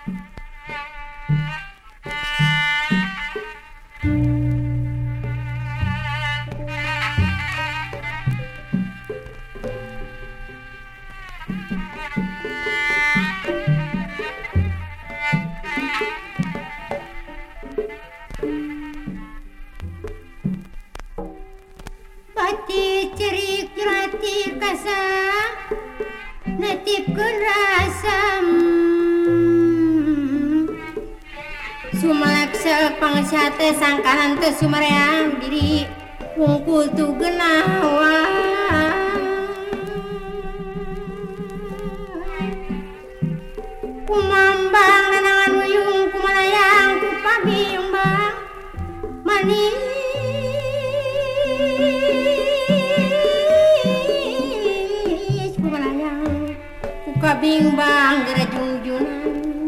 Pati cerik jurati kasa netipkeun rasam sumalekseuk pangsihat teh sangkahan teu sumareang diri wungkul tu genawa kumambang nanangan wuyung kumalayang ku pabimbang manis kumalayang ku kabimbang gerajungjunan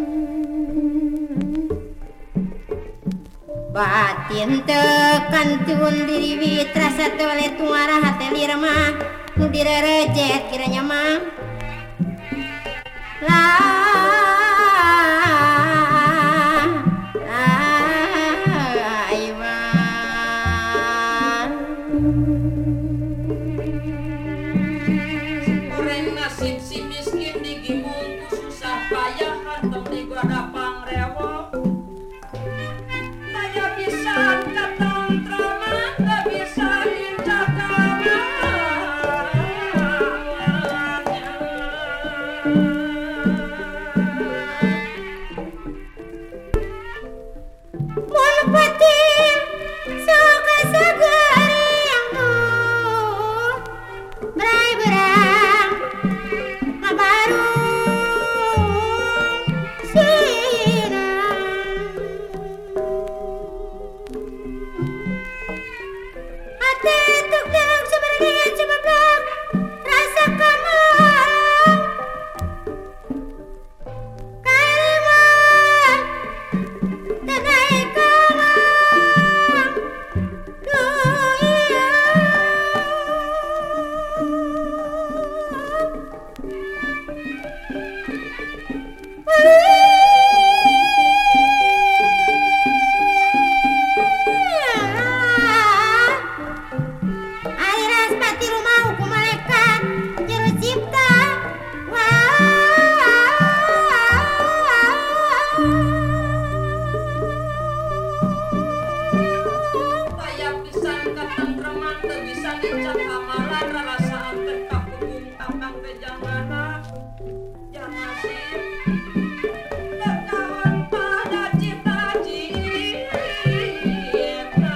batin tekan tun diri wit rasa tole tuara hati lirama nu direrejet kiranya mah Orang nasib si miskin digimung ku susah payah kantong di gua dapang rewo tanya bisa datang trauma tak bisa dijaga mun pating soka sagariang tuh berai berang ngabarung sinang hati tuk-tuk sebenarnya cemeblok rasa kamarang kalimat tanai kamang duia aliras pati rumah hukum malaikat juru cipta payah pisan katentreman teu bisa dicat amalan rarasaan teh kapunggung tambang teh jangana jangan sih dekawan pada cita-cita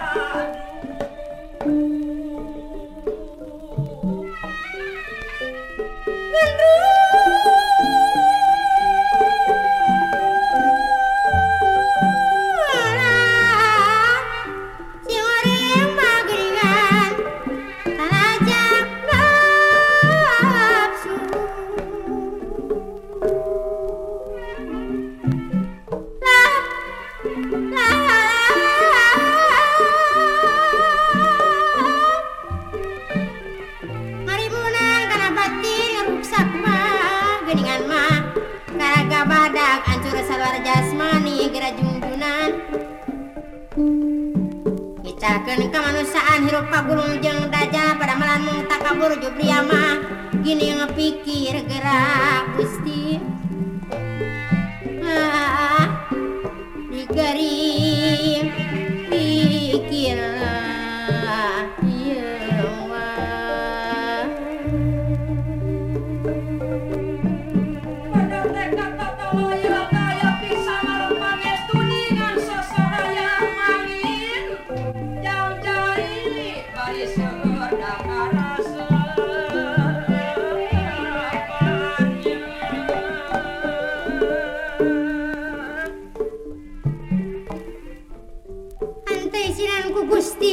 si orang mageringan tanajak nafsu maribunan kana batin ruksak mah geuningan mah karaga badak ancur saluar jasmani gerajungjunan Icakeun kamanusiaan hirup pagulung jeung dajal pada malan mung takabur jubriya mah gini ngepikir gerak Gusti digari pikirlah ieu mah pada teka tatawaya daya pisan arepane tuningan sasadaya mangin jang jari bari seueur dakarasa Antei sinan ku Gusti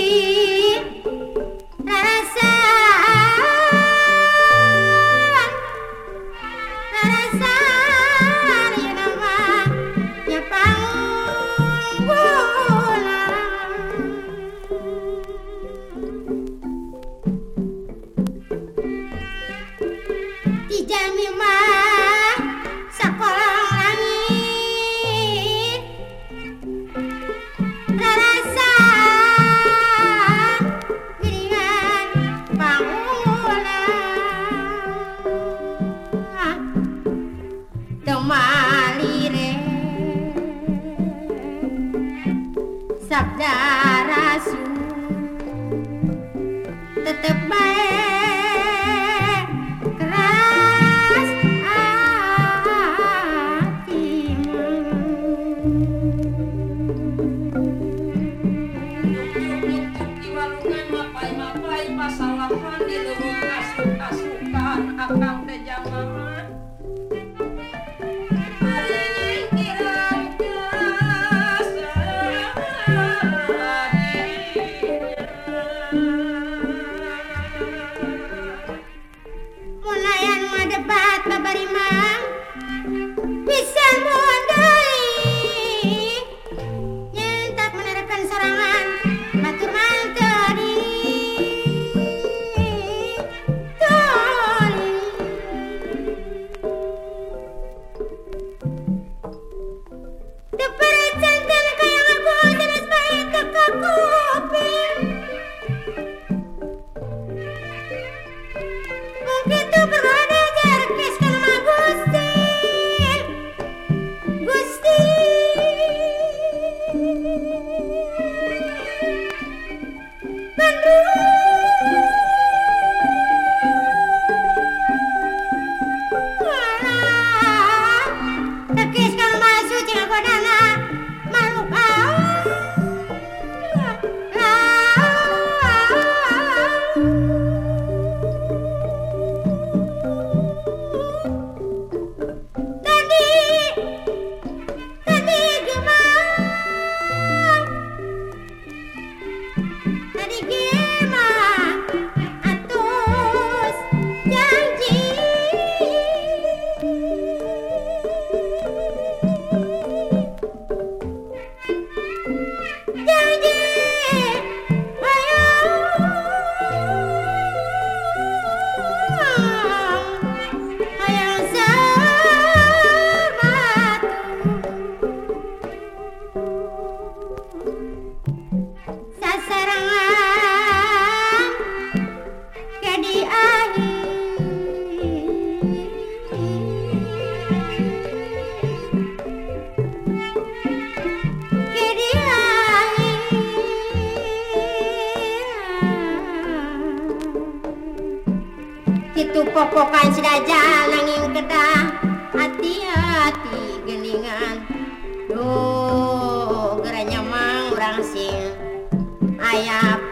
rarasan ieu nama nya pangunggulan dijami mah sakolang langit sabda rasul tetep bae keras hati Iwalungan mapai-mapai pasalahan di leuweung kasuk-kasukan akang teh jamaah munayan madebat babarimang bisa mondali nyentak menerapkan serangan batur manteri toli deperecantan kayang aku jenis baik teka kuping begitu bergoda jarkes kan sama Gusti Gusti tekis kan masuk cing aku dana makhluk tadi gimana atus janji janji hayang sasarangan ke di akhir ke di akhir kitu popokan si dajal nanging kedah hati-hati geningan duh geranya mang urang sing aya